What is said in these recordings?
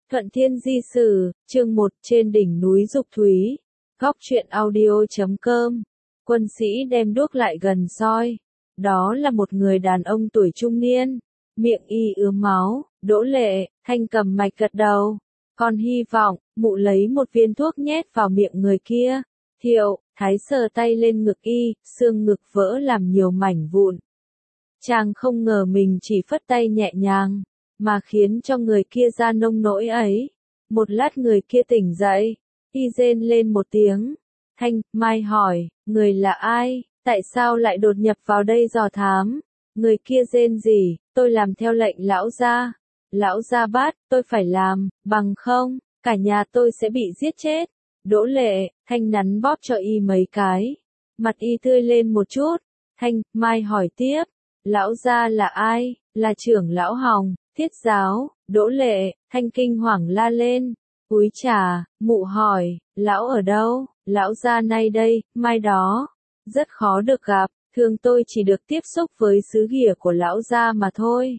Thuận Thiên Di Sử, chương 1, trên đỉnh núi Dục Thúy. Góc truyện audio.com. Quân sĩ đem đuốc lại gần soi. Đó là một người đàn ông tuổi trung niên. Miệng y ứa máu. Đỗ Lệ, Thanh cầm mạch gật đầu. Con hy vọng, mụ lấy một viên thuốc nhét vào miệng người kia. Thiệu, Thái sờ tay lên ngực y, xương ngực vỡ làm nhiều mảnh vụn. Chàng không ngờ mình chỉ phất tay nhẹ nhàng, mà khiến cho người kia ra nông nỗi ấy. Một lát người kia tỉnh dậy, y rên lên một tiếng. Thanh, Mai hỏi, người là ai, tại sao lại đột nhập vào đây dò thám? Người kia rên rỉ, tôi làm theo lệnh lão gia. Lão gia bắt, tôi phải làm, bằng không, cả nhà tôi sẽ bị giết chết. Đỗ Lệ, Thanh nắn bóp cho y mấy cái. Mặt y tươi lên một chút. Thanh, Mai hỏi tiếp. Lão gia là ai? Là trưởng lão Hồng, Thiết giáo. Đỗ Lệ, Thanh kinh hoàng la lên. Úi trà, mụ hỏi, lão ở đâu? Lão gia nay đây, mai đó. Rất khó được gặp, thường tôi chỉ được tiếp xúc với sứ ghỉa của lão gia mà thôi.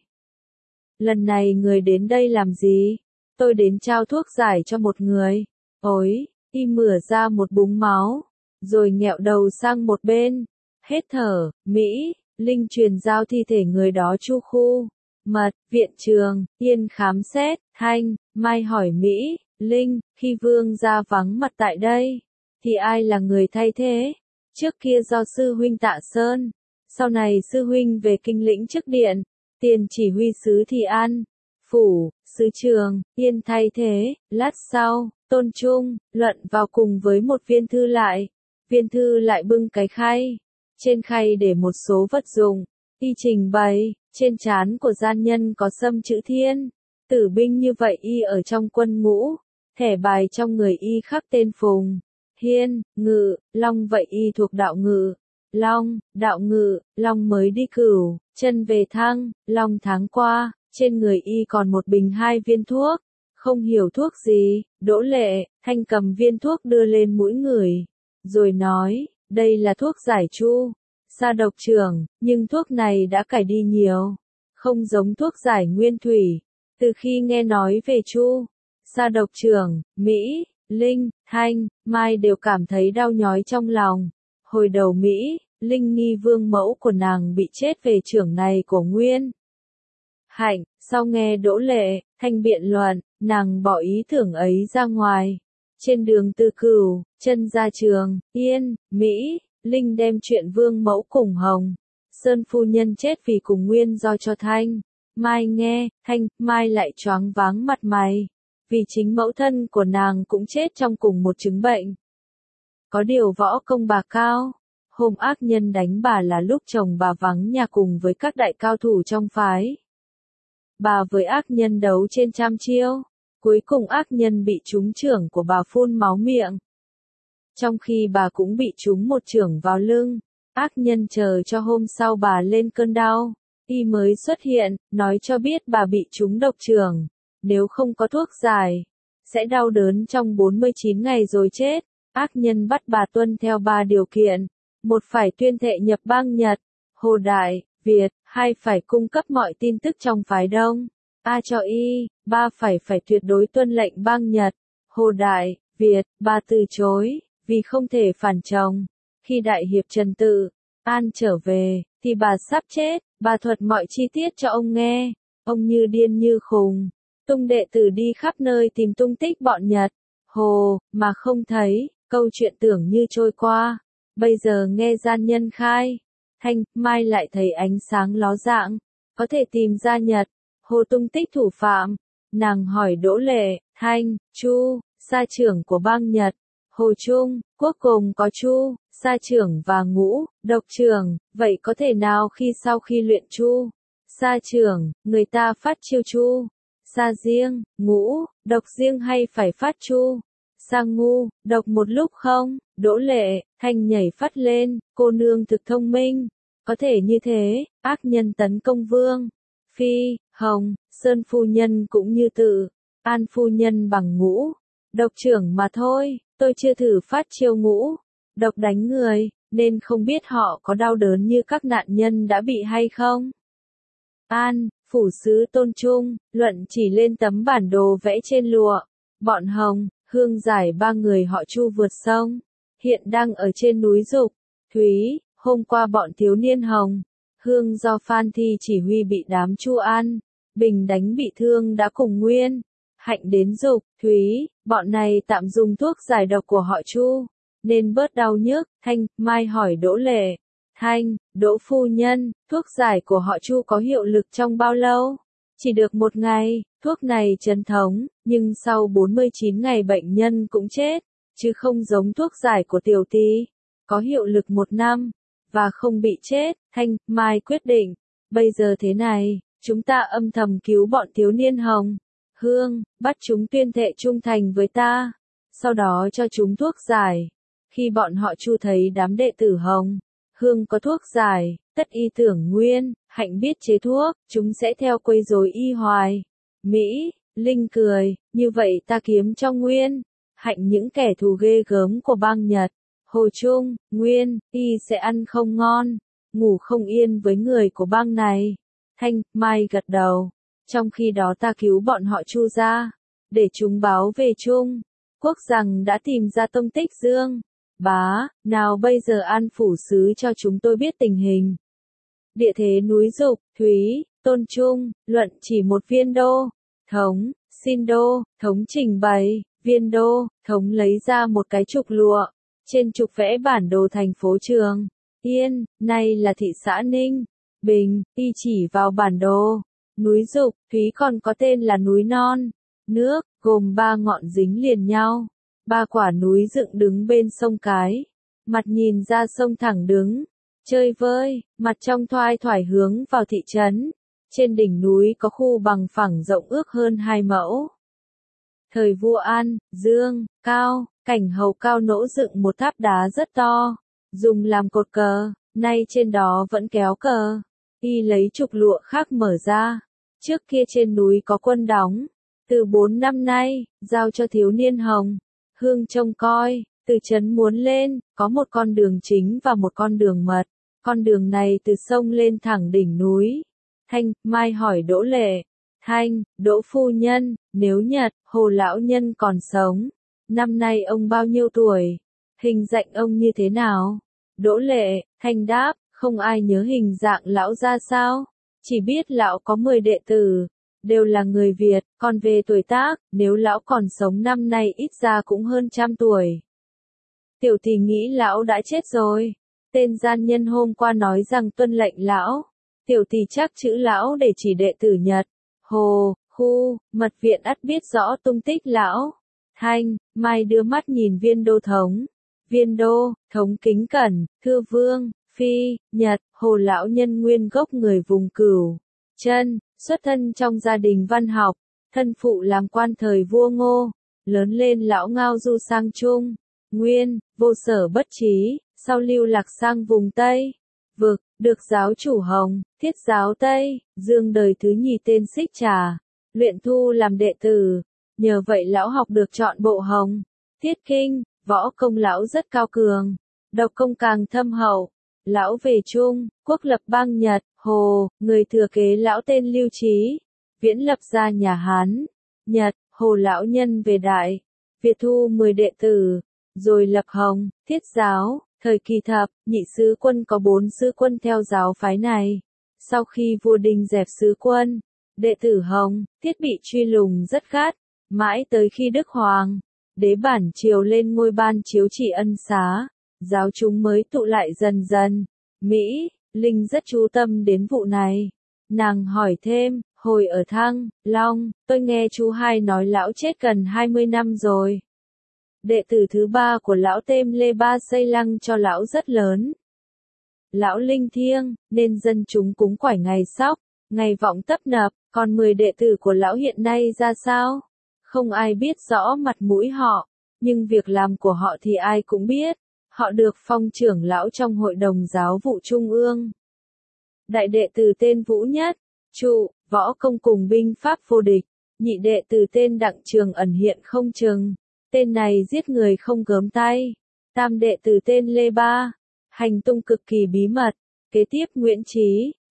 Lần này người đến đây làm gì? Tôi đến trao thuốc giải cho một người. Ôi, y mửa ra một búng máu, rồi nghẹo đầu sang một bên. Hết thở, Mỹ, Linh truyền giao thi thể người đó chu khu. Mật, viện trường, Yên khám xét. Thanh, Mai hỏi Mỹ, Linh, khi vương gia vắng mặt tại đây, thì ai là người thay thế? Trước kia do sư huynh Tạ Sơn, sau này sư huynh về kinh lĩnh chức điện, tiền chỉ huy sứ Thì An, phủ, sứ trường, Yên thay thế. Lát sau, Tôn Trung, Luận vào cùng với một viên thư lại. Viên thư lại bưng cái khay, trên khay để một số vật dụng. Y trình bày, trên trán của gian nhân có xâm chữ Thiên, tử binh như vậy y ở trong quân ngũ, thẻ bài trong người y khắc tên Phùng, Hiên, Ngự, Long vậy y thuộc đạo Ngự. Long, đạo Ngự, Long mới đi Cửu, chân về Thăng, Long tháng qua, trên người y còn một bình 2 viên thuốc, không hiểu thuốc gì. Đỗ Lệ, Thanh cầm viên thuốc đưa lên mũi người, rồi nói, đây là thuốc giải chu. Sa độc trưởng, nhưng thuốc này đã cải đi nhiều, không giống thuốc giải nguyên thủy. Từ khi nghe nói về chu, Sa độc trưởng, Mỹ, Linh, Thanh, Mai đều cảm thấy đau nhói trong lòng. Hồi đầu Mỹ, Linh nghi vương mẫu của nàng bị chết về trưởng này của Nguyên Hạnh, sau nghe Đỗ Lệ, Thanh biện luận, nàng bỏ ý tưởng ấy ra ngoài. Trên đường từ Cửu, chân ra trường, Yên, Mỹ, Linh đem chuyện vương mẫu cùng Hồng Sơn phu nhân chết vì cùng nguyên do cho Thanh, Mai nghe. Thanh, Mai lại choáng váng mặt mày, vì chính mẫu thân của nàng cũng chết trong cùng một chứng bệnh. Có điều võ công bà cao, hôm ác nhân đánh bà là lúc chồng bà vắng nhà cùng với các đại cao thủ trong phái. Bà với ác nhân đấu trên trăm chiêu, cuối cùng ác nhân bị trúng chưởng của bà phun máu miệng. Trong khi bà cũng bị trúng một chưởng vào lưng, ác nhân chờ cho hôm sau bà lên cơn đau, y mới xuất hiện, nói cho biết bà bị trúng độc chưởng, nếu không có thuốc giải, sẽ đau đớn trong 49 ngày rồi chết. Ác nhân bắt bà tuân theo 3 điều kiện, 1 phải tuyên thệ nhập bang Nhật, Hồ Đại, Việt, 2 phải cung cấp mọi tin tức trong phái Đông, A cho y, 3 phải tuyệt đối tuân lệnh bang Nhật, Hồ Đại, Việt. Bà từ chối, vì không thể phản chồng. Khi đại hiệp Trần Tự An trở về, thì bà sắp chết. Bà thuật mọi chi tiết cho ông nghe, ông như điên như khùng, tung đệ tử đi khắp nơi tìm tung tích bọn Nhật, Hồ, mà không thấy. Câu chuyện tưởng như trôi qua, bây giờ nghe gian nhân khai. Thanh, Mai lại thấy ánh sáng ló dạng, có thể tìm ra Nhật, Hồ tung tích thủ phạm. Nàng hỏi Đỗ Lệ, Thanh, Chu, Sa trưởng của bang Nhật, Hồ Trung, Quốc cùng có Chu, Sa trưởng và Ngũ, độc trưởng, vậy có thể nào khi sau khi luyện Chu, Sa trưởng, người ta phát chiêu Chu, Sa riêng, Ngũ, độc riêng hay phải phát Chu, Sa ngu, độc một lúc không? Đỗ Lệ, Thanh nhảy phát lên, cô nương thực thông minh, có thể như thế. Ác nhân tấn công vương phi, Hồng Sơn phu nhân cũng như Tự An phu nhân bằng Ngũ độc trưởng mà thôi. Tôi chưa thử phát chiêu Ngũ độc đánh người, nên không biết họ có đau đớn như các nạn nhân đã bị hay không. An Phủ sứ Tôn Trung, luận chỉ lên tấm bản đồ vẽ trên lụa. Bọn Hồng, Hương giải ba người họ Chu vượt sông. Hiện đang ở trên núi Dục, Thúy, hôm qua bọn thiếu niên Hồng, Hương do Phan Thi chỉ huy bị đám Chu An, Bình đánh bị thương đã cùng Nguyên, Hạnh đến Dục, Thúy, bọn này tạm dùng thuốc giải độc của họ Chu, nên bớt đau nhức. Thanh, Mai hỏi Đỗ Lệ. Thanh, Đỗ phu nhân, thuốc giải của họ Chu có hiệu lực trong bao lâu? Chỉ được 1 ngày, thuốc này trấn thống, nhưng sau 49 ngày bệnh nhân cũng chết, chứ không giống thuốc giải của Tiểu Tỳ, có hiệu lực 1 năm, và không bị chết. Thanh, Mai quyết định, bây giờ thế này, chúng ta âm thầm cứu bọn thiếu niên Hồng, Hương, bắt chúng tuyên thệ trung thành với ta, sau đó cho chúng thuốc giải. Khi bọn họ Chu thấy đám đệ tử Hồng, Hương có thuốc giải, tất y tưởng Nguyên, Hạnh biết chế thuốc, chúng sẽ theo quấy rối y hoài. Mỹ, Linh cười, như vậy ta kiếm cho Nguyên, Hạnh những kẻ thù ghê gớm của bang Nhật. Hồ Trung, Nguyên, y sẽ ăn không ngon, ngủ không yên với người của bang này. Thanh, Mai gật đầu. Trong khi đó ta cứu bọn họ Chu ra, để chúng báo về Trung Quốc rằng đã tìm ra tông tích Dương Bá, nào bây giờ An phủ sứ cho chúng tôi biết tình hình. Địa thế núi Dục, Thúy, Tôn Trung, luận chỉ một viên đô. Thống, xin đô, thống trình bày, viên đô, thống lấy ra một cái trục lụa. Trên trục vẽ bản đồ thành phố Trường Yên, nay là thị xã Ninh Bình, y chỉ vào bản đồ. Núi Dục, Thúy còn có tên là núi Non, nước, gồm 3 ngọn dính liền nhau. 3 quả núi dựng đứng bên sông Cái, mặt nhìn ra sông thẳng đứng, chơi vơi, mặt trong thoai thoải hướng vào thị trấn. Trên đỉnh núi có khu bằng phẳng rộng ước hơn 2 mẫu. Thời vua An, Dương, Cao, Cảnh Hầu Cao nỗ dựng một tháp đá rất to, dùng làm cột cờ, nay trên đó vẫn kéo cờ. Y lấy trục lụa khác mở ra, trước kia trên núi có quân đóng, từ 4 năm nay, giao cho thiếu niên Hồng, Hương trông coi. Từ trấn muốn lên, có một con đường chính và một con đường mật, con đường này từ sông lên thẳng đỉnh núi. Thanh, Mai hỏi Đỗ Lệ. Thanh, Đỗ phu nhân, nếu Nhật, Hồ lão nhân còn sống, năm nay ông bao nhiêu tuổi? Hình dạng ông như thế nào? Đỗ Lệ, Thanh đáp, không ai nhớ hình dạng lão ra sao? Chỉ biết lão có 10 đệ tử, đều là người Việt, còn về tuổi tác, nếu lão còn sống năm nay ít ra cũng hơn 100 tuổi. Tiểu Tỳ nghĩ lão đã chết rồi. Tên gian nhân hôm qua nói rằng tuân lệnh lão. Tiểu Tỳ chắc chữ lão để chỉ đệ tử Nhật, Hồ, Khu, mật viện ắt biết rõ tung tích lão. Thanh, Mai đưa mắt nhìn viên đô thống. Viên đô, thống kính cẩn, thưa vương, phi, Nhật, Hồ lão nhân nguyên gốc người vùng Cửu Chân, xuất thân trong gia đình văn học, thân phụ làm quan thời vua Ngô, lớn lên lão ngao du sang Trung Nguyên, vô sở bất trí, sau lưu lạc sang vùng Tây Vực, được giáo chủ Hồng, thiết giáo Tây Dương đời thứ nhì tên Xích Trà, luyện thu làm đệ tử. Nhờ vậy lão học được chọn bộ Hồng, Thiết Kinh, võ công lão rất cao cường, độc công càng thâm hậu. Lão về Trung Quốc lập bang Nhật, Hồ, người thừa kế lão tên Lưu Trí, viễn lập ra nhà Hán, Nhật, Hồ lão nhân về Đại Việt thu 10 đệ tử, rồi lập Hồng, Thiết giáo. Thời kỳ thập, nhị sứ quân có 4 sứ quân theo giáo phái này. Sau khi vua Đinh dẹp sứ quân, đệ tử Hồng, Thiết bị truy lùng rất gắt, mãi tới khi Đức Hoàng đế bản triều lên ngôi ban chiếu chỉ ân xá, giáo chúng mới tụ lại dần dần. Mỹ, Linh rất chú tâm đến vụ này. Nàng hỏi thêm, hồi ở Thăng Long, tôi nghe chú hai nói lão chết gần 20 năm rồi. Đệ tử thứ 3 của lão tên Lê Ba xây lăng cho lão rất lớn. Lão linh thiêng, nên dân chúng cúng quải ngày Sóc, ngày Vọng tấp nập, còn 10 đệ tử của lão hiện nay ra sao? Không ai biết rõ mặt mũi họ, nhưng việc làm của họ thì ai cũng biết. Họ được phong trưởng lão trong Hội đồng Giáo vụ Trung ương. Đại đệ tử tên Vũ Nhất, trụ, võ công cùng binh pháp vô địch. Nhị đệ tử tên Đặng Trường Ẩn hiện không chừng. Tên này giết người không gớm tay. Tam đệ tử tên Lê Ba, hành tung cực kỳ bí mật. Kế tiếp Nguyễn Trí,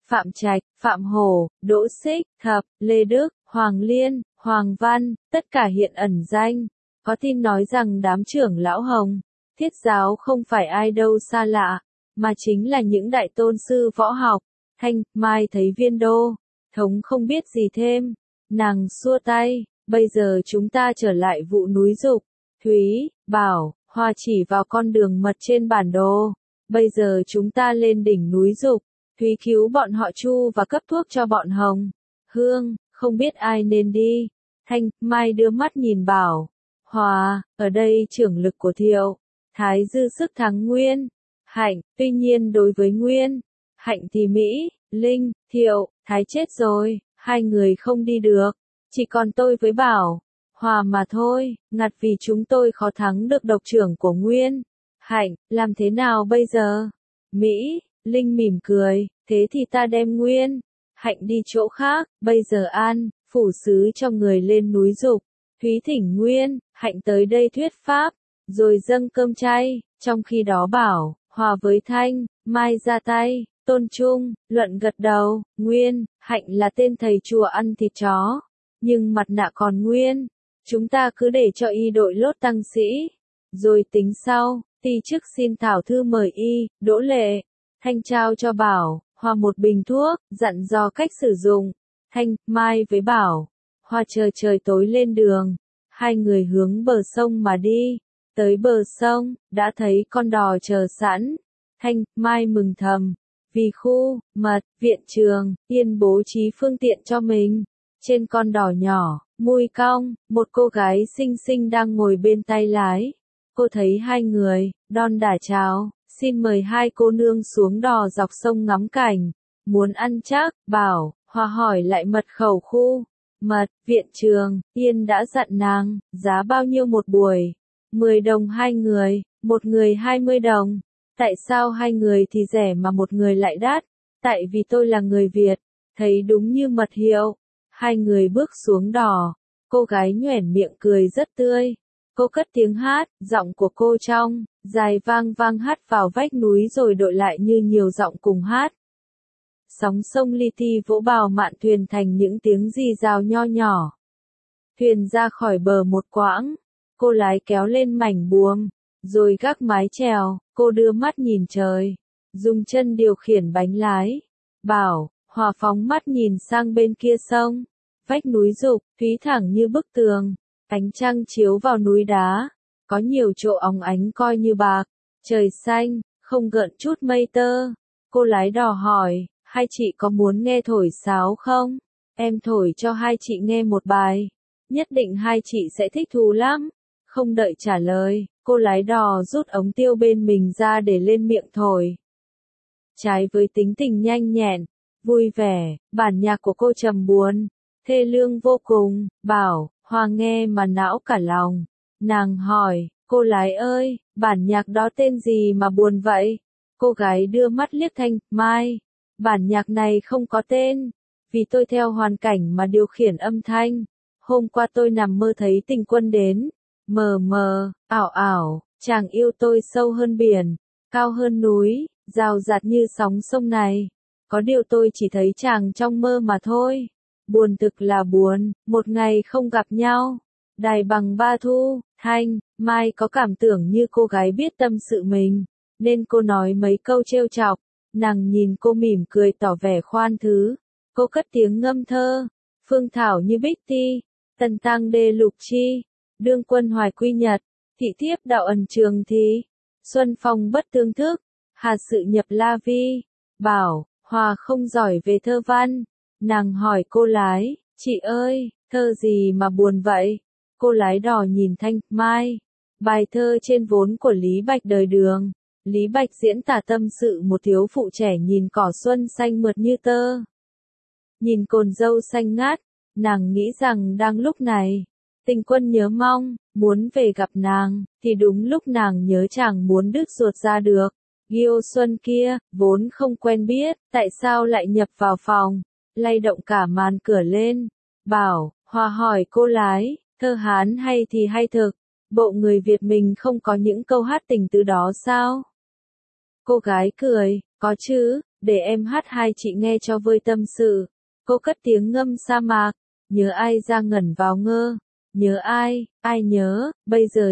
Phạm Trạch, Phạm Hổ, Đỗ Xích, Thập, Lê Đức, Hoàng Liên, Hoàng Văn, tất cả hiện ẩn danh. Có tin nói rằng đám trưởng lão Hồng, Thiết giáo không phải ai đâu xa lạ, mà chính là những đại tôn sư võ học. Thanh, Mai thấy Viên Đô Thống không biết gì thêm, nàng xua tay, bây giờ chúng ta trở lại vụ núi Dục. Thúy, Bảo, Hoa chỉ vào con đường mật trên bản đồ. Bây giờ chúng ta lên đỉnh núi Dục. Thúy cứu bọn họ Chu và cấp thuốc cho bọn Hồng. Hương, không biết ai nên đi. Thanh, Mai đưa mắt nhìn Bảo. Hòa, ở đây trưởng lực của Thiệu. Thái dư sức thắng Nguyên. Hạnh, tuy nhiên đối với Nguyên. Hạnh thì Mỹ, Linh, Thiệu, Thái chết rồi, hai người không đi được. Chỉ còn tôi với Bảo. Hòa mà thôi, ngặt vì chúng tôi khó thắng được độc trưởng của Nguyên. Hạnh, làm thế nào bây giờ? Mỹ, Linh mỉm cười, thế thì ta đem Nguyên. Hạnh đi chỗ khác, bây giờ An, phủ sứ cho người lên núi Dục. Thúy thỉnh Nguyên, Hạnh tới đây thuyết pháp, rồi dâng cơm chay, trong khi đó Bảo, Hòa với Thanh, Mai ra tay, Tôn Trung, Luận gật đầu, Nguyên, Hạnh là tên thầy chùa ăn thịt chó, nhưng mặt nạ còn nguyên. Chúng ta cứ để cho y đội lốt tăng sĩ, rồi tính sau. Ti chức xin thảo thư mời y, Đỗ Lệ. Thanh trao cho Bảo, Hòa một bình thuốc, dặn dò cách sử dụng. Thanh, Mai với Bảo, Hòa chờ trời tối lên đường. Hai người hướng bờ sông mà đi. Tới bờ sông, đã thấy con đò chờ sẵn. Thanh, Mai mừng thầm. Vì khu, mật, viện trường, yên bố trí phương tiện cho mình. Trên con đò nhỏ, mui cong, một cô gái xinh xinh đang ngồi bên tay lái. Cô thấy hai người, đon đả chào, xin mời hai cô nương xuống đò dọc sông ngắm cảnh. Muốn ăn chắc, Bảo, Hòa hỏi lại mật khẩu khu, mật, viện trường, Yên đã dặn nàng, giá bao nhiêu một buổi? 10 đồng hai người, một người 20 đồng. Tại sao hai người thì rẻ mà một người lại đắt? Tại vì tôi là người Việt, thấy đúng như mật hiệu. Hai người bước xuống đò, cô gái nhoẻn miệng cười rất tươi. Cô cất tiếng hát, giọng của cô trong, dài vang vang hát vào vách núi rồi đội lại như nhiều giọng cùng hát. Sóng sông li ti vỗ bào mạn thuyền thành những tiếng rì rào nho nhỏ. Thuyền ra khỏi bờ một quãng, cô lái kéo lên mảnh buồm, rồi gác mái chèo, cô đưa mắt nhìn trời, dùng chân điều khiển bánh lái. Bảo, Hòa phóng mắt nhìn sang bên kia sông, vách núi Dục, thúy thẳng như bức tường. Ánh trăng chiếu vào núi đá, có nhiều chỗ óng ánh coi như bạc, trời xanh, không gợn chút mây tơ. Cô lái đò hỏi, hai chị có muốn nghe thổi sáo không? Em thổi cho hai chị nghe một bài, nhất định hai chị sẽ thích thú lắm. Không đợi trả lời, cô lái đò rút ống tiêu bên mình ra để lên miệng thổi. Trái với tính tình nhanh nhẹn, vui vẻ, bản nhạc của cô trầm buồn, thê lương vô cùng. Bảo, Hòa nghe mà não cả lòng. Nàng hỏi, cô lái ơi, bản nhạc đó tên gì mà buồn vậy? Cô gái đưa mắt liếc Thanh, Mai. Bản nhạc này không có tên, vì tôi theo hoàn cảnh mà điều khiển âm thanh. Hôm qua tôi nằm mơ thấy Tình Quân đến. Mờ mờ, ảo ảo, chàng yêu tôi sâu hơn biển, cao hơn núi, rào rạt như sóng sông này. Có điều tôi chỉ thấy chàng trong mơ mà thôi. Buồn thực là buồn, một ngày không gặp nhau. Đài bằng ba thu, Thanh, Mai có cảm tưởng như cô gái biết tâm sự mình, nên cô nói mấy câu trêu chọc. Nàng nhìn cô mỉm cười tỏ vẻ khoan thứ. Cô cất tiếng ngâm thơ. Phương thảo như bích ti, tần tăng đê lục chi, đương quân hoài quy nhật, thị thiếp đạo ẩn trường thí, xuân phong bất tương thức, hà sự nhập la vi. Bảo, Hòa không giỏi về thơ văn. Nàng hỏi cô lái, chị ơi, thơ gì mà buồn vậy? Cô lái đò nhìn Thanh, Mai. Bài thơ trên vốn của Lý Bạch đời Đường. Lý Bạch diễn tả tâm sự một thiếu phụ trẻ nhìn cỏ xuân xanh mượt như tơ. Nhìn cồn dâu xanh ngát, nàng nghĩ rằng đang lúc này, Tình Quân nhớ mong, muốn về gặp nàng, thì đúng lúc nàng nhớ chàng muốn đứt ruột ra được. Ghiêu Xuân kia, vốn không quen biết, tại sao lại nhập vào phòng, lay động cả màn cửa lên. Bảo, Hòa hỏi cô lái, thơ Hán hay thì hay thực, bộ người Việt mình không có những câu hát tình tứ đó sao? Cô gái cười, có chứ, để em hát hai chị nghe cho vơi tâm sự. Cô cất tiếng ngâm sa mạc, nhớ ai ra ngẩn vào ngơ, nhớ ai nhớ, bây giờ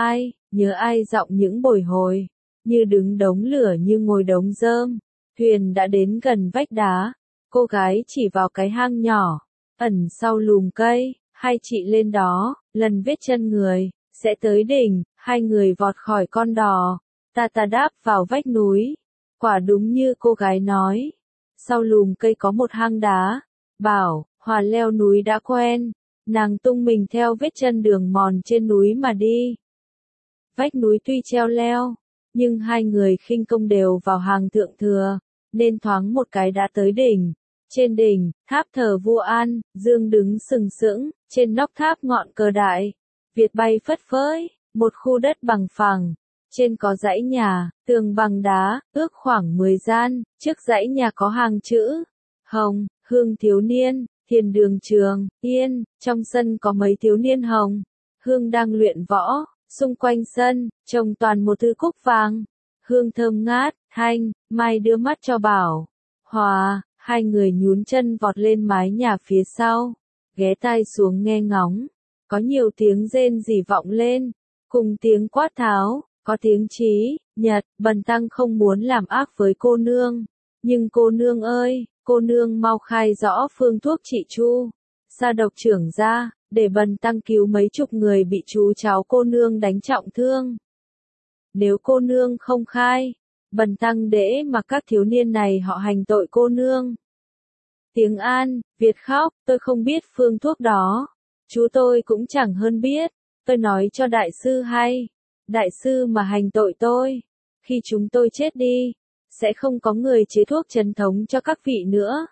nhớ ai giọng những bồi hồi, như đứng đống lửa như ngồi đống rơm. Thuyền đã đến gần vách đá, cô gái chỉ vào cái hang nhỏ, ẩn sau lùm cây, hai chị lên đó, lần vết chân người, sẽ tới đỉnh, hai người vọt khỏi con đò, ta đáp vào vách núi, quả đúng như cô gái nói, sau lùm cây có một hang đá, Bảo, Hòa leo núi đã quen, nàng tung mình theo vết chân đường mòn trên núi mà đi. Vách núi tuy treo leo, nhưng hai người khinh công đều vào hàng thượng thừa, nên thoáng một cái đã tới đỉnh. Trên đỉnh, tháp thờ vua An, Dương đứng sừng sững, trên nóc tháp ngọn cờ đại, Việt bay phất phới, một khu đất bằng phẳng, trên có dãy nhà, tường bằng đá, ước khoảng 10 gian, trước dãy nhà có hàng chữ, Hồng, Hương thiếu niên, Thiền đường Trường, Yên, trong sân có mấy thiếu niên Hồng, Hương đang luyện võ, xung quanh sân, trồng toàn một thứ cúc vàng, hương thơm ngát, Thanh, Mai đưa mắt cho Bảo, Hòa, hai người nhún chân vọt lên mái nhà phía sau, ghé tai xuống nghe ngóng, có nhiều tiếng rên rỉ vọng lên, cùng tiếng quát tháo, có tiếng Trí, Nhật, Bần tăng không muốn làm ác với cô nương, nhưng cô nương ơi, cô nương mau khai rõ phương thuốc trị chu, sa độc trưởng ra, để bần tăng cứu mấy chục người bị chú cháu cô nương đánh trọng thương. Nếu cô nương không khai, bần tăng để mà các thiếu niên này họ hành tội cô nương. Tiếng An, Việt khóc, tôi không biết phương thuốc đó. Chú tôi cũng chẳng hơn biết, tôi nói cho đại sư hay. Đại sư mà hành tội tôi, khi chúng tôi chết đi, sẽ không có người chế thuốc trấn thống cho các vị nữa.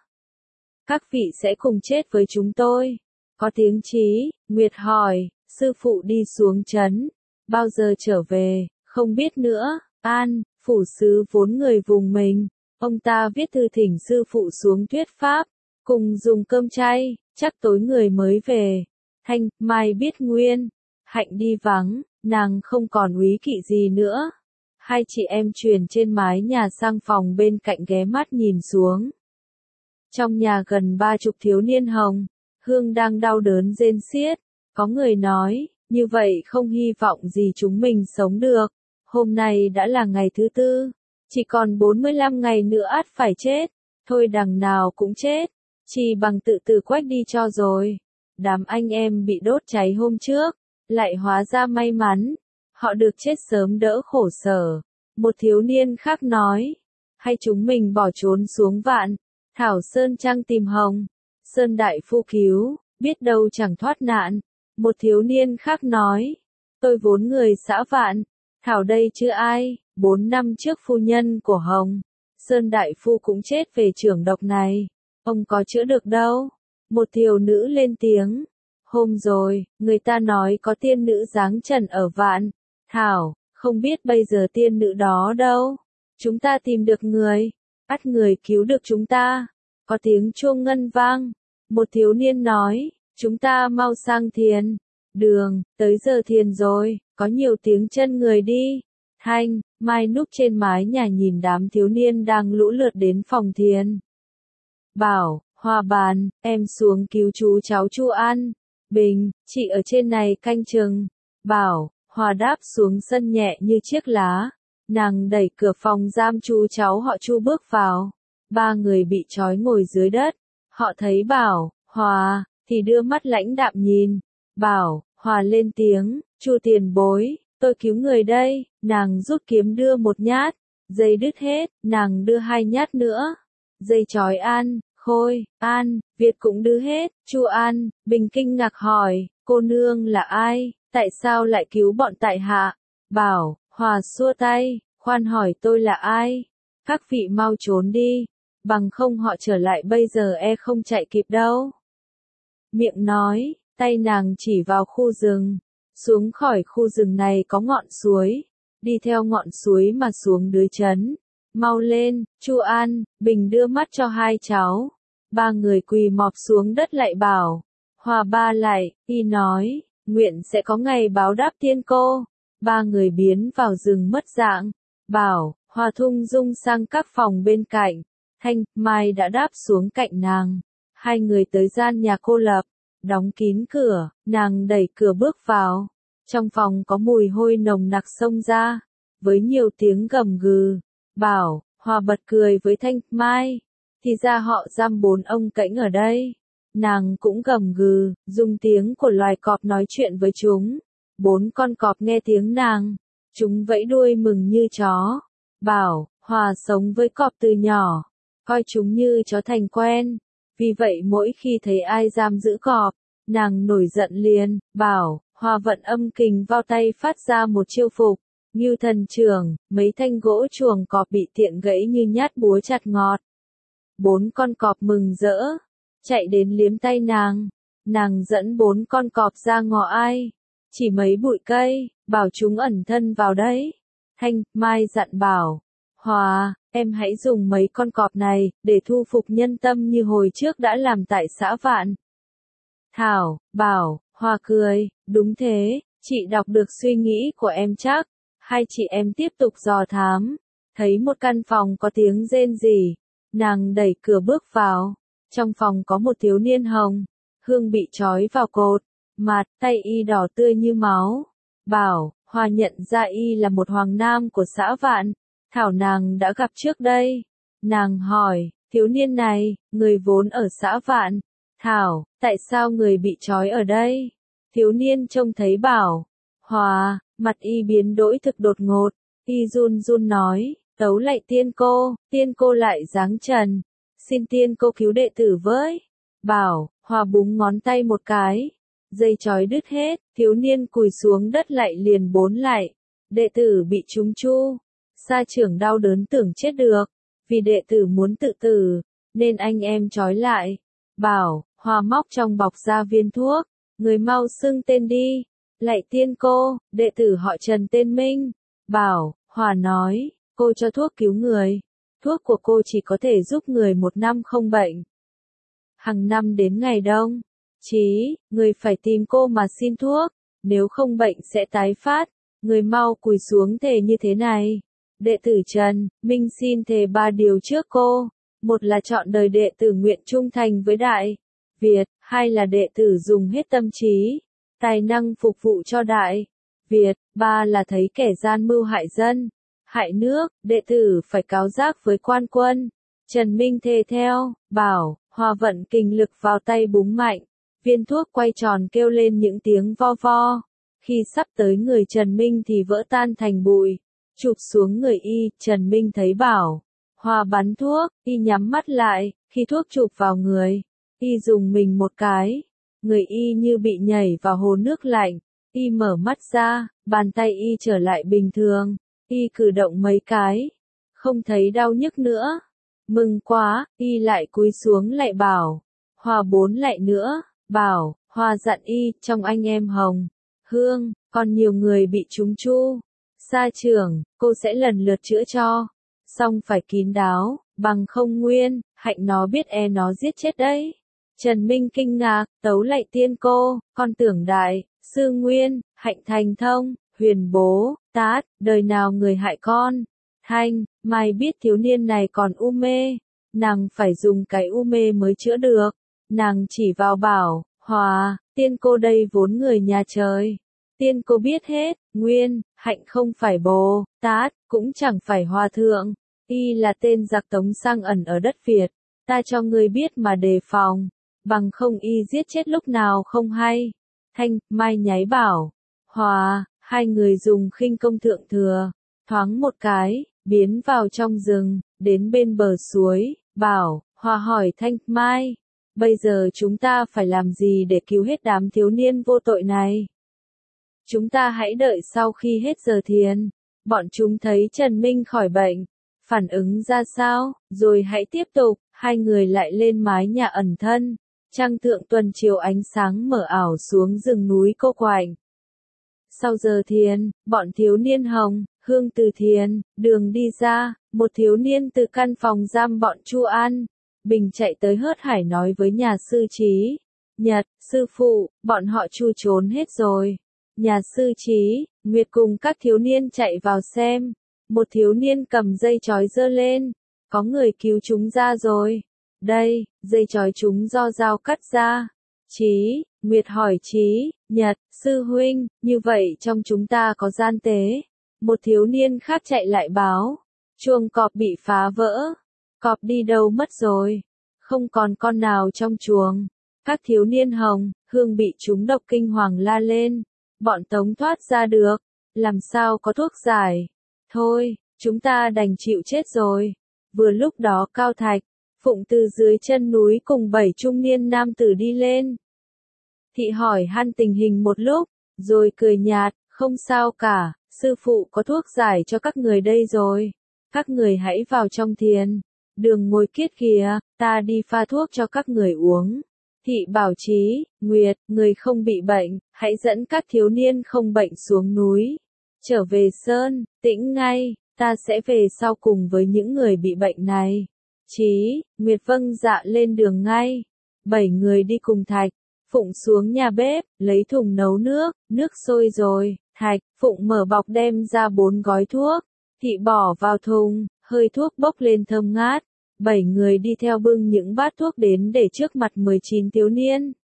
Các vị sẽ cùng chết với chúng tôi. Có tiếng Trí, Nguyệt hỏi, sư phụ đi xuống trấn, bao giờ trở về, không biết nữa. An, phủ sứ vốn người vùng mình, ông ta viết thư thỉnh sư phụ xuống thuyết pháp, cùng dùng cơm chay, chắc tối người mới về. Thanh, Mai biết nguyên, Hạnh đi vắng, nàng không còn úy kỵ gì nữa. Hai chị em truyền trên mái nhà sang phòng bên cạnh ghé mắt nhìn xuống. Trong nhà gần 30 thiếu niên Hồng, Hương đang đau đớn rên xiết. Có người nói, như vậy không hy vọng gì chúng mình sống được. Hôm nay đã là ngày thứ 4, chỉ còn 45 ngày nữa ắt phải chết. Thôi đằng nào cũng chết, chỉ bằng tự tử quách đi cho rồi. Đám anh em bị đốt cháy hôm trước, lại hóa ra may mắn. Họ được chết sớm đỡ khổ sở. Một thiếu niên khác nói, hay chúng mình bỏ trốn xuống Vạn, Thảo Sơn Trang tìm Hồng. Sơn đại phu cứu, biết đâu chẳng thoát nạn. Một thiếu niên khác nói, tôi vốn người xã Vạn, Thảo đây chứ ai, 4 năm trước phu nhân của Hồng. Sơn đại phu cũng chết về chưởng độc này, ông có chữa được đâu. Một thiếu nữ lên tiếng, hôm rồi, người ta nói có tiên nữ giáng trần ở Vạn, Thảo, không biết bây giờ tiên nữ đó đâu. Chúng ta tìm được người, ắt người cứu được chúng ta. Có tiếng chuông ngân vang. Một thiếu niên nói, chúng ta mau sang thiền. Đường, tới giờ thiền rồi, có nhiều tiếng chân người đi. Thanh, Mai núp trên mái nhà nhìn đám thiếu niên đang lũ lượt đến phòng thiền. Bảo, Hòa bàn, em xuống cứu chú cháu Chu An. Bình, chị ở trên này canh chừng. Bảo, Hòa đáp xuống sân nhẹ như chiếc lá. Nàng đẩy cửa phòng giam chú cháu họ Chu bước vào. 3 người bị trói ngồi dưới đất. Họ thấy Bảo, Hòa, thì đưa mắt lãnh đạm nhìn. Bảo, Hòa lên tiếng, Chu tiền bối, tôi cứu người đây. Nàng rút kiếm đưa một nhát. Dây đứt hết, nàng đưa 2 nhát nữa. Dây trói An, Khôi, An, Việt cũng đưa hết. Chu An, Bình kinh ngạc hỏi, cô nương là ai? Tại sao lại cứu bọn tại hạ? Bảo, Hòa xua tay, khoan hỏi tôi là ai? Các vị mau trốn đi, bằng không họ trở lại bây giờ không chạy kịp đâu. Miệng nói, tay nàng chỉ vào khu rừng. Xuống khỏi khu rừng này có ngọn suối, đi theo ngọn suối mà xuống dưới trấn. Mau lên, Chu An, Bình đưa mắt cho 2 cháu. 3 người quỳ mọp xuống đất lại Bảo. Hòa ba lại, y nói, nguyện sẽ có ngày báo đáp tiên cô. 3 người biến vào rừng mất dạng. Bảo, Hòa thung dung sang các phòng bên cạnh. Thanh Mai đã đáp xuống cạnh nàng. Hai người tới gian nhà cô lập, đóng kín cửa, nàng đẩy cửa bước vào. Trong phòng có mùi hôi nồng nặc xông ra, với nhiều tiếng gầm gừ. Bảo, Hòa bật cười với Thanh Mai. Thì ra họ giam 4 ông cãnh ở đây. Nàng cũng gầm gừ, dùng tiếng của loài cọp nói chuyện với chúng. 4 con cọp nghe tiếng nàng. Chúng vẫy đuôi mừng như chó. Bảo, Hòa sống với cọp từ nhỏ. Coi chúng như chó thành quen. Vì vậy mỗi khi thấy ai giam giữ cọp, nàng nổi giận liền. Bảo, Hòa vận âm kình vào tay phát ra một chiêu phục. Ngưu thần trường, mấy thanh gỗ chuồng cọp bị tiện gãy như nhát búa chặt ngọt. 4 con cọp mừng rỡ, chạy đến liếm tay nàng. Nàng dẫn 4 con cọp ra ngõ ai, chỉ mấy bụi cây, bảo chúng ẩn thân vào đấy. Thanh Mai dặn Bảo, Hòa, em hãy dùng mấy con cọp này, để thu phục nhân tâm như hồi trước đã làm tại xã Vạn Thảo. Bảo, Hòa cười, đúng thế, chị đọc được suy nghĩ của em chắc. Hai chị em tiếp tục dò thám, thấy một căn phòng có tiếng rên rỉ, nàng đẩy cửa bước vào. Trong phòng có một thiếu niên hồng, hương bị trói vào cột, mặt tay y đỏ tươi như máu. Bảo, Hòa nhận ra y là một hoàng nam của xã Vạn Thảo nàng đã gặp trước đây. Nàng hỏi, thiếu niên này, người vốn ở xã Vạn Thảo, tại sao người bị trói ở đây? Thiếu niên trông thấy Bảo, Hòa, mặt y biến đổi thực đột ngột, y run run nói, tấu lạy tiên cô lại giáng trần, xin tiên cô cứu đệ tử với. Bảo, Hòa búng ngón tay một cái, dây trói đứt hết, thiếu niên cùi xuống đất lạy liền 4 lạy, đệ tử bị trúng chu. Sa trưởng đau đớn tưởng chết được, vì đệ tử muốn tự tử, nên anh em trói lại. Bảo, Hòa móc trong bọc ra viên thuốc, người mau xưng tên đi. Lạy tiên cô, đệ tử họ Trần tên Minh. Bảo, Hòa nói, cô cho thuốc cứu người. Thuốc của cô chỉ có thể giúp người 1 năm không bệnh. Hàng năm đến ngày đông, Chí, người phải tìm cô mà xin thuốc, nếu không bệnh sẽ tái phát. Người mau cúi xuống thề như thế này. Đệ tử Trần, Minh xin thề 3 điều trước cô. 1 là chọn đời đệ tử nguyện trung thành với Đại Việt, 2 là đệ tử dùng hết tâm trí, tài năng phục vụ cho Đại Việt, 3 là thấy kẻ gian mưu hại dân, hại nước, đệ tử phải cáo giác với quan quân. Trần Minh thề theo. Bảo, Hòa vận kình lực vào tay búng mạnh, viên thuốc quay tròn kêu lên những tiếng vo vo. Khi sắp tới người Trần Minh thì vỡ tan thành bụi, chụp xuống người y. Trần Minh thấy Bảo, Hòa bắn thuốc, y nhắm mắt lại, khi thuốc chụp vào người, y dùng mình một cái, người y như bị nhảy vào hồ nước lạnh, y mở mắt ra, bàn tay y trở lại bình thường, y cử động mấy cái, không thấy đau nhức nữa. Mừng quá, y lại cúi xuống lại Bảo, Hòa 4 lại nữa. Bảo, Hòa dặn y, trong anh em Hồng, Hương, còn nhiều người bị trúng chu. Sa trưởng, cô sẽ lần lượt chữa cho. Xong phải kín đáo, bằng không Nguyên, Hạnh nó biết nó giết chết đấy. Trần Minh kinh ngạc, tấu lạy tiên cô, con tưởng Đại sư Nguyên, Hạnh thành thông, Huyền bố, Tát, đời nào người hại con. Thanh Mai biết thiếu niên này còn u mê, nàng phải dùng cái u mê mới chữa được. Nàng chỉ vào Bảo, Hòa, tiên cô đây vốn người nhà trời. Tiên cô biết hết, Nguyên, Hạnh không phải Bồ Tát, cũng chẳng phải Hòa thượng. Y là tên giặc Tống sang ẩn ở đất Việt. Ta cho ngươi biết mà đề phòng, bằng không y giết chết lúc nào không hay. Thanh Mai nháy Bảo, Hòa, hai người dùng khinh công thượng thừa, thoáng một cái, biến vào trong rừng, đến bên bờ suối. Bảo, Hòa hỏi Thanh Mai, bây giờ chúng ta phải làm gì để cứu hết đám thiếu niên vô tội này? Chúng ta hãy đợi sau khi hết giờ thiền, bọn chúng thấy Trần Minh khỏi bệnh, phản ứng ra sao, rồi hãy tiếp tục. Hai người lại lên mái nhà ẩn thân, trăng thượng tuần chiều ánh sáng mở ảo xuống rừng núi cô quạnh. Sau giờ thiền, bọn thiếu niên Hồng, Hương từ thiền, đường đi ra, một thiếu niên từ căn phòng giam bọn Chu An Bình chạy tới hớt hải nói với nhà sư Trí Nhật, sư phụ, bọn họ Chu trốn hết rồi. Nhà sư Trí Nguyệt cùng các thiếu niên chạy vào xem, một thiếu niên cầm dây trói giơ lên, có người cứu chúng ra rồi. Đây, dây trói chúng do dao cắt ra. Chí, Nguyệt hỏi Chí, Nhật, sư huynh, như vậy trong chúng ta có gian tế. Một thiếu niên khác chạy lại báo, chuông cọp bị phá vỡ. Cọp đi đâu mất rồi? Không còn con nào trong chuồng. Các thiếu niên Hồng, Hương bị trúng độc kinh hoàng la lên. Bọn Tống thoát ra được. Làm sao có thuốc giải? Thôi, chúng ta đành chịu chết rồi. Vừa lúc đó Cao Thạch, Phụng từ dưới chân núi cùng 7 trung niên nam tử đi lên. Thị hỏi han tình hình một lúc, rồi cười nhạt, không sao cả, sư phụ có thuốc giải cho các người đây rồi. Các người hãy vào trong thiền. Đường ngồi kiết kìa, ta đi pha thuốc cho các người uống. Thị bảo Chí, Nguyệt, người không bị bệnh, hãy dẫn các thiếu niên không bệnh xuống núi. Trở về sơn, tĩnh ngay, ta sẽ về sau cùng với những người bị bệnh này. Chí, Nguyệt vâng dạ lên đường ngay. 7 người đi cùng Thạch, Phụng xuống nhà bếp, lấy thùng nấu nước, nước sôi rồi. Thạch, Phụng mở bọc đem ra 4 gói thuốc. Thị bỏ vào thùng, hơi thuốc bốc lên thơm ngát. 7 người đi theo bưng những bát thuốc đến để trước mặt 19 thiếu niên.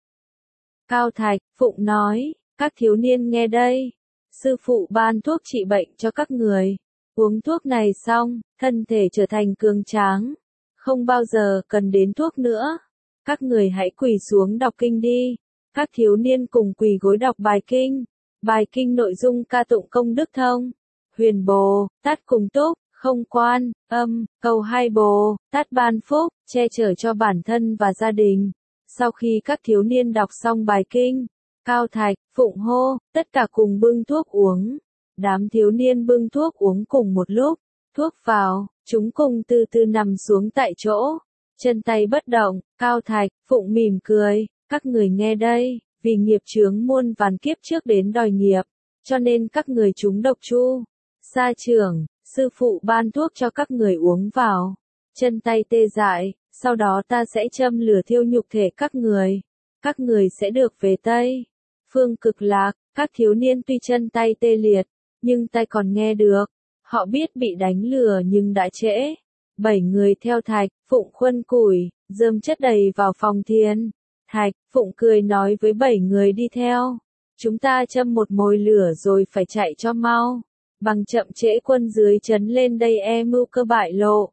Cao Thạch, Phụng nói, các thiếu niên nghe đây. Sư phụ ban thuốc trị bệnh cho các người. Uống thuốc này xong, thân thể trở thành cường tráng. Không bao giờ cần đến thuốc nữa. Các người hãy quỳ xuống đọc kinh đi. Các thiếu niên cùng quỳ gối đọc bài kinh. Bài kinh nội dung ca tụng công đức thông. Huyền Bồ, Tát cùng túc, không quan, âm, cầu hai Bồ, Tát ban phúc, che chở cho bản thân và gia đình. Sau khi các thiếu niên đọc xong bài kinh, Cao Thạch, Phụng hô, tất cả cùng bưng thuốc uống. Đám thiếu niên bưng thuốc uống cùng một lúc. Thuốc vào, chúng cùng từ từ nằm xuống tại chỗ. Chân tay bất động, Cao Thạch, Phụng mỉm cười, các người nghe đây, vì nghiệp chướng muôn vàn kiếp trước đến đòi nghiệp, cho nên các người trúng độc chu. Sa trưởng, sư phụ ban thuốc cho các người uống vào. Chân tay tê dại, sau đó ta sẽ châm lửa thiêu nhục thể các người. Các người sẽ được về Tây Phương Cực Lạc. Các thiếu niên tuy chân tay tê liệt, nhưng tay còn nghe được. Họ biết bị đánh lừa nhưng đã trễ. 7 người theo Thạch, Phụng khuân củi, rơm chất đầy vào phòng thiền. Thạch, Phụng cười nói với 7 người đi theo. Chúng ta châm một mồi lửa rồi phải chạy cho mau. Bằng chậm trễ quân dưới trấn lên đây mưu cơ bại lộ.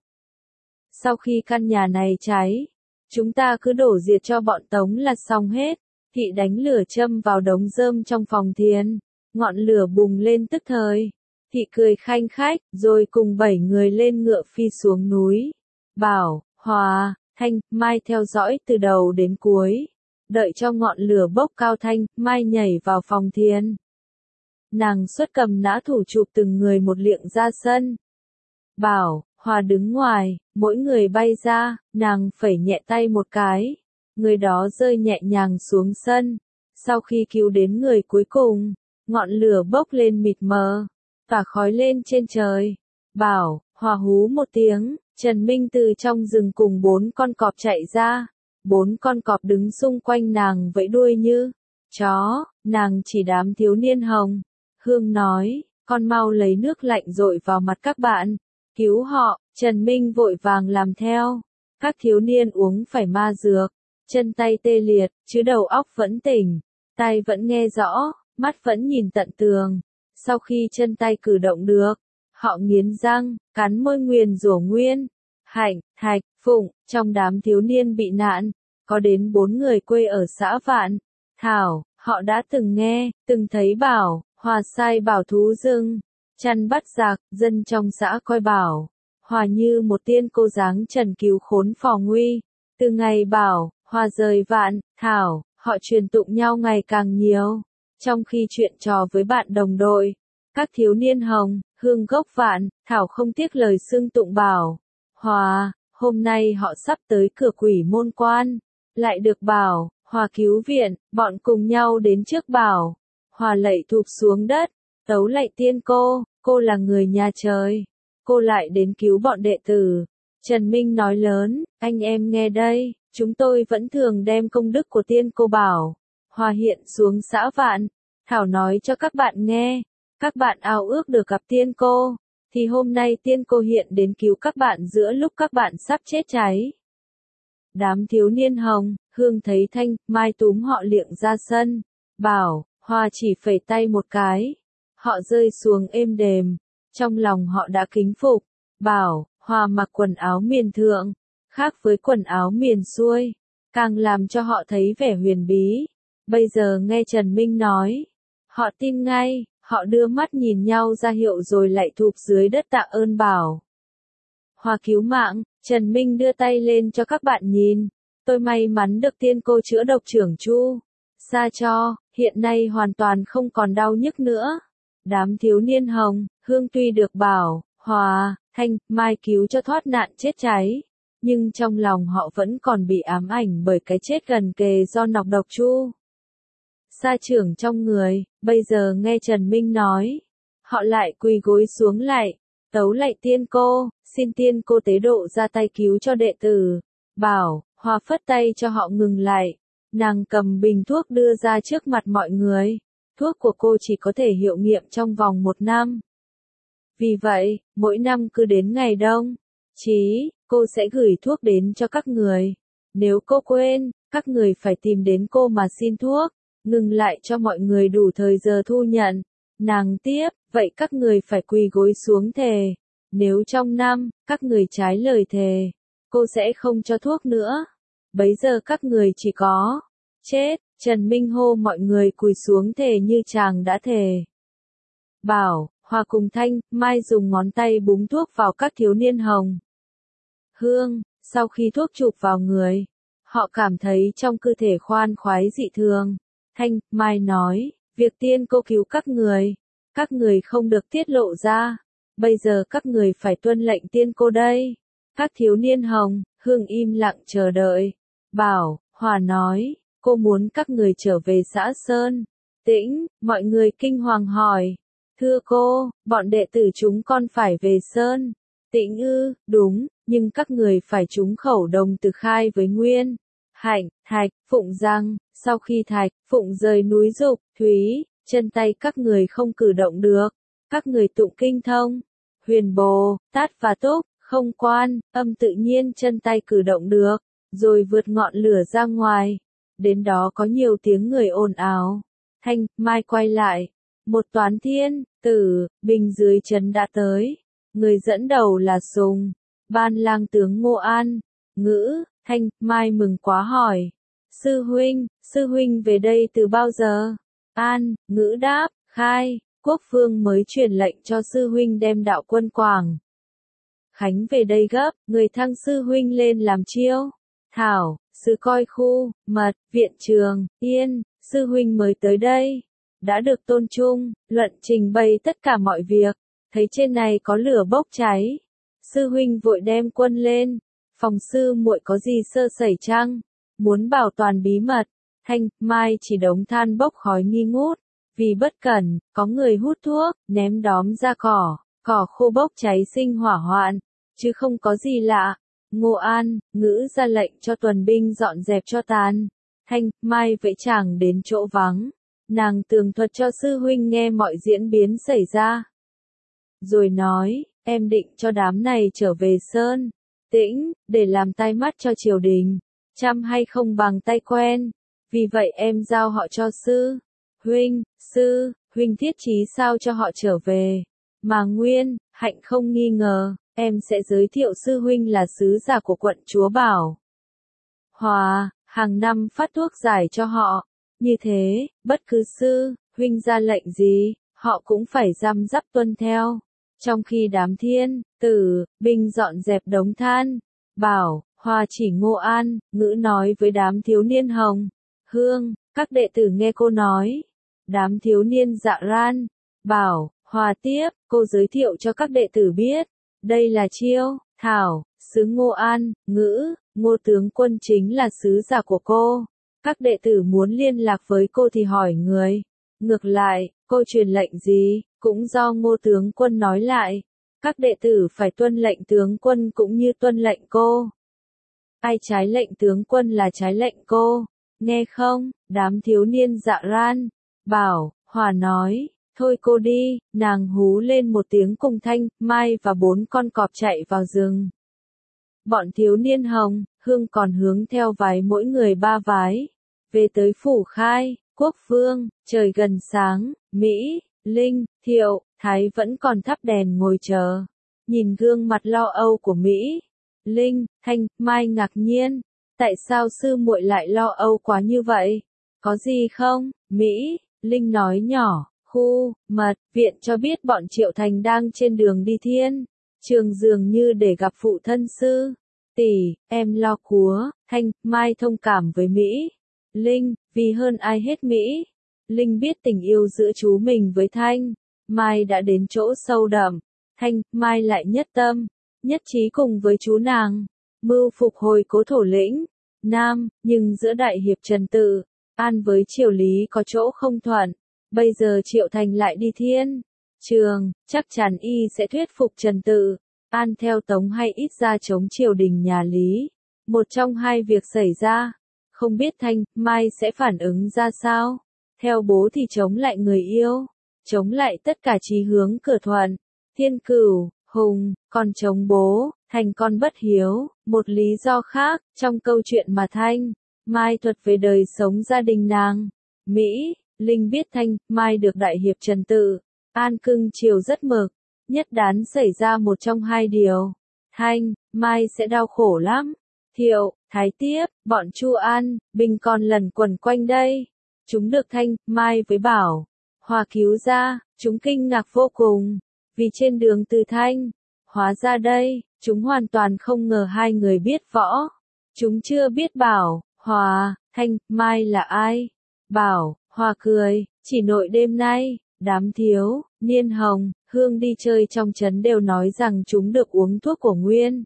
Sau khi căn nhà này cháy, chúng ta cứ đổ diệt cho bọn Tống là xong hết. Thị đánh lửa châm vào đống rơm trong phòng thiền. Ngọn lửa bùng lên tức thời. Thị cười khanh khách, rồi cùng 7 người lên ngựa phi xuống núi. Bảo, Hòa, Thanh, Mai theo dõi từ đầu đến cuối. Đợi cho ngọn lửa bốc cao, Thanh, Mai nhảy vào phòng thiền. Nàng xuất cầm nã thủ chụp từng người một liệng ra sân. Bảo, Hòa đứng ngoài, mỗi người bay ra, nàng phẩy nhẹ tay một cái. Người đó rơi nhẹ nhàng xuống sân. Sau khi cứu đến người cuối cùng, ngọn lửa bốc lên mịt mờ, tỏa khói lên trên trời. Bảo, Hòa hú một tiếng, Trần Minh từ trong rừng cùng 4 con cọp chạy ra. 4 con cọp đứng xung quanh nàng vẫy đuôi như chó. Nàng chỉ đám thiếu niên Hồng, Hương nói, con mau lấy nước lạnh dội vào mặt các bạn, cứu họ. Trần Minh vội vàng làm theo. Các thiếu niên uống phải ma dược, chân tay tê liệt, chứ đầu óc vẫn tỉnh, tai vẫn nghe rõ, mắt vẫn nhìn tận tường. Sau khi chân tay cử động được, họ nghiến răng, cắn môi nguyền rủa Nguyên, Hạnh, Thạch, Phụng. Trong đám thiếu niên bị nạn, có đến 4 người quê ở xã Vạn Thảo. Họ đã từng nghe, từng thấy Bảo, Hòa sai bảo thú rừng, chăn bắt giặc. Dân trong xã coi Bảo, Hòa như một tiên cô dáng trần cứu khốn phò nguy. Từ ngày Bảo, Hòa rời Vạn Thảo, họ truyền tụng nhau ngày càng nhiều. Trong khi chuyện trò với bạn đồng đội, các thiếu niên Hồng, Hương gốc Vạn Thảo không tiếc lời xưng tụng Bảo, Hòa. Hôm nay họ sắp tới cửa Quỷ Môn Quan, lại được Bảo, Hòa cứu viện. Bọn cùng nhau đến trước Bảo, Hòa lạy thụp xuống đất, tấu lạy tiên cô là người nhà trời, cô lại đến cứu bọn đệ tử. Trần Minh nói lớn, anh em nghe đây, chúng tôi vẫn thường đem công đức của tiên cô Bảo, Hòa hiện xuống xã Vạn Thảo nói cho các bạn nghe. Các bạn ao ước được gặp tiên cô, thì hôm nay tiên cô hiện đến cứu các bạn giữa lúc các bạn sắp chết cháy. Đám thiếu niên Hồng, Hương thấy Thanh, Mai túm họ liệng ra sân, bảo, Hòa chỉ phẩy tay một cái. Họ rơi xuống êm đềm, trong lòng họ đã kính phục, bảo, Hòa mặc quần áo miền thượng, khác với quần áo miền xuôi, càng làm cho họ thấy vẻ huyền bí. Bây giờ nghe Trần Minh nói, họ tin ngay, họ đưa mắt nhìn nhau ra hiệu rồi lại thụp dưới đất tạ ơn bảo. Hòa cứu mạng, Trần Minh đưa tay lên cho các bạn nhìn, tôi may mắn được tiên cô chữa độc trưởng Chu. Sa cho, hiện nay hoàn toàn không còn đau nhức nữa. Đám thiếu niên Hồng, Hương tuy được bảo, Hòa, Thanh, Mai cứu cho thoát nạn chết cháy, nhưng trong lòng họ vẫn còn bị ám ảnh bởi cái chết gần kề do nọc độc Chu. Sa trưởng trong người, bây giờ nghe Trần Minh nói, họ lại quỳ gối xuống lại, tấu lạy tiên cô, xin tiên cô tế độ ra tay cứu cho đệ tử, bảo, Hòa phất tay cho họ ngừng lại, nàng cầm bình thuốc đưa ra trước mặt mọi người, thuốc của cô chỉ có thể hiệu nghiệm trong vòng 1 năm. Vì vậy, mỗi năm cứ đến ngày đông, chí, cô sẽ gửi thuốc đến cho các người. Nếu cô quên, các người phải tìm đến cô mà xin thuốc, ngừng lại cho mọi người đủ thời giờ thu nhận. Nàng tiếp, vậy các người phải quỳ gối xuống thề. Nếu trong năm, các người trái lời thề, cô sẽ không cho thuốc nữa. Bấy giờ các người chỉ có chết. Trần Minh hô mọi người quỳ xuống thề như chàng đã thề. Bảo, Hòa cùng Thanh, Mai dùng ngón tay búng thuốc vào các thiếu niên Hồng, Hương, sau khi thuốc chụp vào người, họ cảm thấy trong cơ thể khoan khoái dị thường. Thanh, Mai nói, việc tiên cô cứu các người không được tiết lộ ra, bây giờ các người phải tuân lệnh tiên cô đây. Các thiếu niên Hồng, Hương im lặng chờ đợi. Bảo, Hòa nói, cô muốn các người trở về xã Sơn Tĩnh, mọi người kinh hoàng hỏi. Thưa cô, bọn đệ tử chúng con phải về Sơn Tĩnh ư? Đúng, nhưng các người phải trúng khẩu đồng từ khai với Nguyên, Hạnh, Thạch, Phụng rằng, sau khi Thạch, Phụng rời núi Dục, Thúy, chân tay các người không cử động được. Các người tụng kinh thông, Huyền Bồ, Tát và Túc, không quan, âm tự nhiên chân tay cử động được, rồi vượt ngọn lửa ra ngoài. Đến đó có nhiều tiếng người ồn ào. Thanh, Mai quay lại. Một toán thiên, tử, bình dưới trấn đã tới. Người dẫn đầu là Sùng, Ban lang tướng Ngô An. Ngữ, Thanh, Mai mừng quá hỏi. Sư huynh về đây từ bao giờ? An, Ngữ đáp, khai, Quốc Phương mới truyền lệnh cho sư huynh đem đạo quân Quảng Khánh về đây gấp, người thăng sư huynh lên làm chiêu. Thảo, sứ coi khu, mật, viện trường, yên, sư huynh mới tới đây. Đã được tôn trung, luận trình bày tất cả mọi việc, thấy trên này có lửa bốc cháy. Sư huynh vội đem quân lên, phòng sư muội có gì sơ sẩy chăng? Muốn bảo toàn bí mật, Thanh, Mai chỉ đống than bốc khói nghi ngút, vì bất cẩn, có người hút thuốc, ném đóm ra cỏ khô bốc cháy sinh hỏa hoạn, chứ không có gì lạ. Ngô An, Ngữ ra lệnh cho tuần binh dọn dẹp cho tàn. Thanh, Mai vẫy chàng đến chỗ vắng. Nàng tường thuật cho sư huynh nghe mọi diễn biến xảy ra. Rồi nói, em định cho đám này trở về Sơn Tĩnh, để làm tai mắt cho triều đình. Chăm hay không bằng tay quen. Vì vậy em giao họ cho sư huynh thiết chí sao cho họ trở về. Mà Nguyên, Hạnh không nghi ngờ, em sẽ giới thiệu sư huynh là sứ giả của quận Chúa Bảo Hòa, hàng năm phát thuốc giải cho họ. Như thế, bất cứ sư huynh ra lệnh gì, họ cũng phải răm rắp tuân theo. Trong khi đám thiên, tử, binh dọn dẹp đống than, Bảo Hòa chỉ Ngô An, Ngữ nói với đám thiếu niên Hồng, Hương, các đệ tử nghe cô nói. Đám thiếu niên dạ ran, Bảo Hòa tiếp, cô giới thiệu cho các đệ tử biết. Đây là Chiêu, Thảo, sứ Ngô An, Ngữ, Ngô tướng quân chính là sứ giả của cô. Các đệ tử muốn liên lạc với cô thì hỏi người. Ngược lại, cô truyền lệnh gì, cũng do Ngô tướng quân nói lại. Các đệ tử phải tuân lệnh tướng quân cũng như tuân lệnh cô. Ai trái lệnh tướng quân là trái lệnh cô. Nghe không? Đám thiếu niên dạ ran, Bảo Hòa nói, thôi cô đi, nàng hú lên một tiếng cùng Thanh, Mai và 4 con cọp chạy vào rừng. Bọn thiếu niên Hồng, Hương còn hướng theo vái mỗi người 3 vái. Về tới Phủ Khai, Quốc Vương, trời gần sáng, Mỹ, Linh, Thiệu, Thái vẫn còn thắp đèn ngồi chờ. Nhìn gương mặt lo âu của Mỹ, Linh, Thanh, Mai ngạc nhiên. Tại sao sư muội lại lo âu quá như vậy? Có gì không? Mỹ, Linh nói nhỏ, mật viện cho biết bọn Triệu Thành đang trên đường đi thiên. Trường dường như để gặp phụ thân sư. Tỷ, em lo quá. Thanh, Mai thông cảm với Mỹ. Linh, vì hơn ai hết Mỹ. Linh biết tình yêu giữa chú mình với Thanh. Mai đã đến chỗ sâu đậm. Thanh, Mai lại nhất tâm, nhất trí cùng với chú nàng. Mưu phục hồi Cố Thổ lĩnh Nam, nhưng giữa Đại Hiệp Trần Tự, An với Triều Lý có chỗ không thuận. Bây giờ Triệu Thành lại đi thiên trường, chắc chắn y sẽ thuyết phục Trần Tự, An theo Tống hay ít ra chống triều đình nhà Lý. Một trong hai việc xảy ra, không biết Thanh, Mai sẽ phản ứng ra sao. Theo bố thì chống lại người yêu, chống lại tất cả chí hướng cửa thuận. Thiên Cửu, Hùng, còn chống bố, thành con bất hiếu. Một lý do khác, trong câu chuyện mà Thanh, Mai thuật về đời sống gia đình nàng. Mỹ, Linh biết Thanh, Mai được Đại Hiệp Trần Tự, An cưng chiều rất mực. Nhất đán xảy ra một trong hai điều. Thanh, Mai sẽ đau khổ lắm. Thiệu, Thái tiếp, bọn Chu An, binh còn lần quẩn quanh đây. Chúng được Thanh, Mai với Bảo Hòa cứu ra, chúng kinh ngạc vô cùng. Vì trên đường từ Thanh, hóa ra đây, chúng hoàn toàn không ngờ hai người biết võ. Chúng chưa biết Bảo Hòa, Thanh, Mai là ai. Bảo Hòa cười, chỉ nội đêm nay, đám thiếu niên Hồng, Hương đi chơi trong trấn đều nói rằng chúng được uống thuốc của Nguyên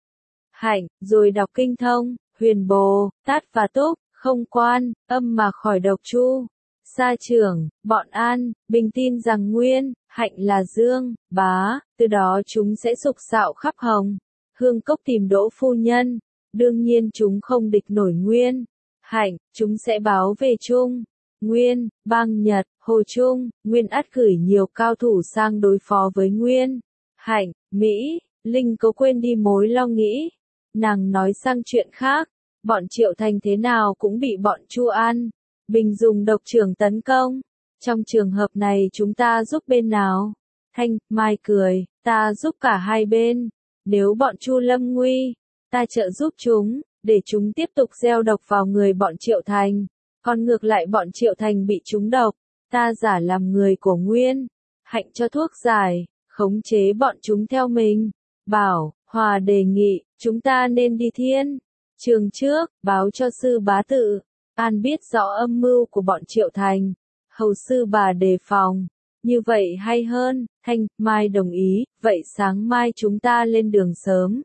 Hạnh, rồi đọc kinh thông, Huyền Bồ Tát và Túc, không quan, âm mà khỏi độc chu. Sa trưởng, bọn An, bình tin rằng Nguyên Hạnh là Dương Bá, từ đó chúng sẽ sục sạo khắp Hồng Hương cốc tìm Đỗ phu nhân. Đương nhiên chúng không địch nổi Nguyên Hạnh, chúng sẽ báo về Trung Nguyên, bang Nhật, Hồ Trung. Nguyên ắt gửi nhiều cao thủ sang đối phó với Nguyên Hạnh. Mỹ, Linh có quên đi mối lo nghĩ. Nàng nói sang chuyện khác, bọn Triệu Thành thế nào cũng bị bọn Chu An, Bình dùng độc trưởng tấn công. Trong trường hợp này chúng ta giúp bên nào? Thanh, Mai cười, ta giúp cả hai bên. Nếu bọn Chu lâm nguy, ta trợ giúp chúng, để chúng tiếp tục gieo độc vào người bọn Triệu Thành. Còn ngược lại bọn Triệu Thành bị trúng độc, ta giả làm người của Nguyên Hạnh cho thuốc giải, khống chế bọn chúng theo mình. Bảo Hòa đề nghị, chúng ta nên đi thiên trường trước, báo cho sư bá Tự. An biết rõ âm mưu của bọn Triệu Thành, hầu sư bà đề phòng. Như vậy hay hơn. Thanh, Mai đồng ý, vậy sáng mai chúng ta lên đường sớm.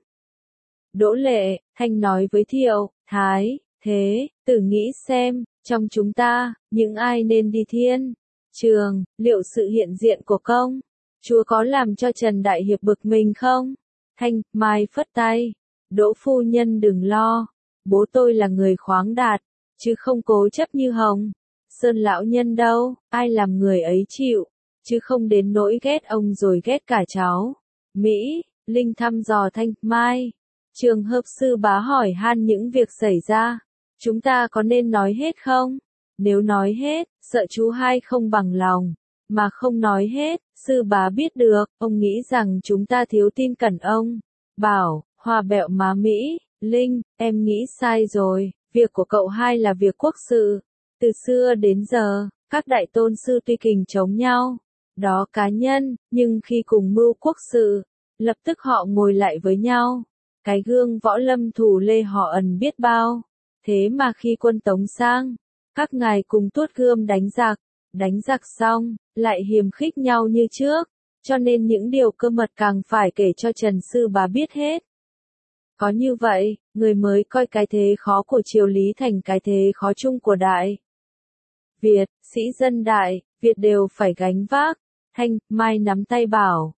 Đỗ Lệ, Thanh nói với Thiệu, Thái, thế, Tử nghĩ xem, trong chúng ta, những ai nên đi thiên trường, liệu sự hiện diện của công chúa có làm cho Trần Đại Hiệp bực mình không? Thanh, Mai phất tay, Đỗ phu nhân đừng lo, bố tôi là người khoáng đạt, chứ không cố chấp như Hồng Sơn lão nhân đâu. Ai làm người ấy chịu, chứ không đến nỗi ghét ông rồi ghét cả cháu. Mỹ, Linh thăm dò Thanh, Mai. Trường hợp sư bá hỏi han những việc xảy ra, chúng ta có nên nói hết không? Nếu nói hết, sợ chú hai không bằng lòng. Mà không nói hết, sư bá biết được, ông nghĩ rằng chúng ta thiếu tin cẩn ông. Bảo Hòa bẹo má Mỹ, Linh, em nghĩ sai rồi. Việc của cậu hai là việc quốc sự. Từ xưa đến giờ, các đại tôn sư tuy kình chống nhau, đó cá nhân, nhưng khi cùng mưu quốc sự, lập tức họ ngồi lại với nhau. Cái gương võ lâm thủ lê họ ẩn biết bao. Thế mà khi quân Tống sang, các ngài cùng tuốt gươm đánh giặc xong, lại hiềm khích nhau như trước. Cho nên những điều cơ mật càng phải kể cho Trần sư bá biết hết. Có như vậy, người mới coi cái thế khó của Triều Lý thành cái thế khó chung của Đại Việt. Sĩ dân Đại Việt đều phải gánh vác. Thanh, Mai nắm tay Bảo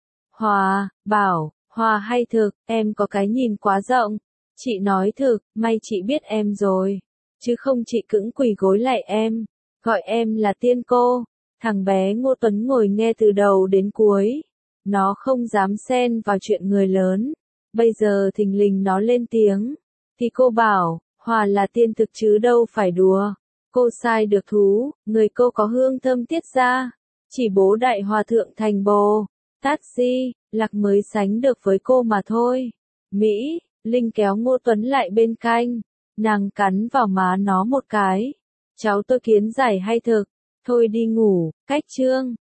Hòa hay thực, em có cái nhìn quá rộng. Chị nói thực, may chị biết em rồi, chứ không chị cững quỳ gối lại em, gọi em là tiên cô. Thằng bé Ngô Tuấn ngồi nghe từ đầu đến cuối. Nó không dám xen vào chuyện người lớn. Bây giờ thình lình nó lên tiếng. Thì cô bảo, Hòa là tiên thực chứ đâu phải đùa. Cô sai được thú, người cô có hương thơm tiết ra. Chỉ bố đại hòa thượng thành Bồ Tát Di Lặc mới sánh được với cô mà thôi. Mỹ, Linh kéo Ngô Tuấn lại bên cạnh. Nàng cắn vào má nó một cái. Cháu tôi kiến giải hay thực? Thôi đi ngủ, cách chương.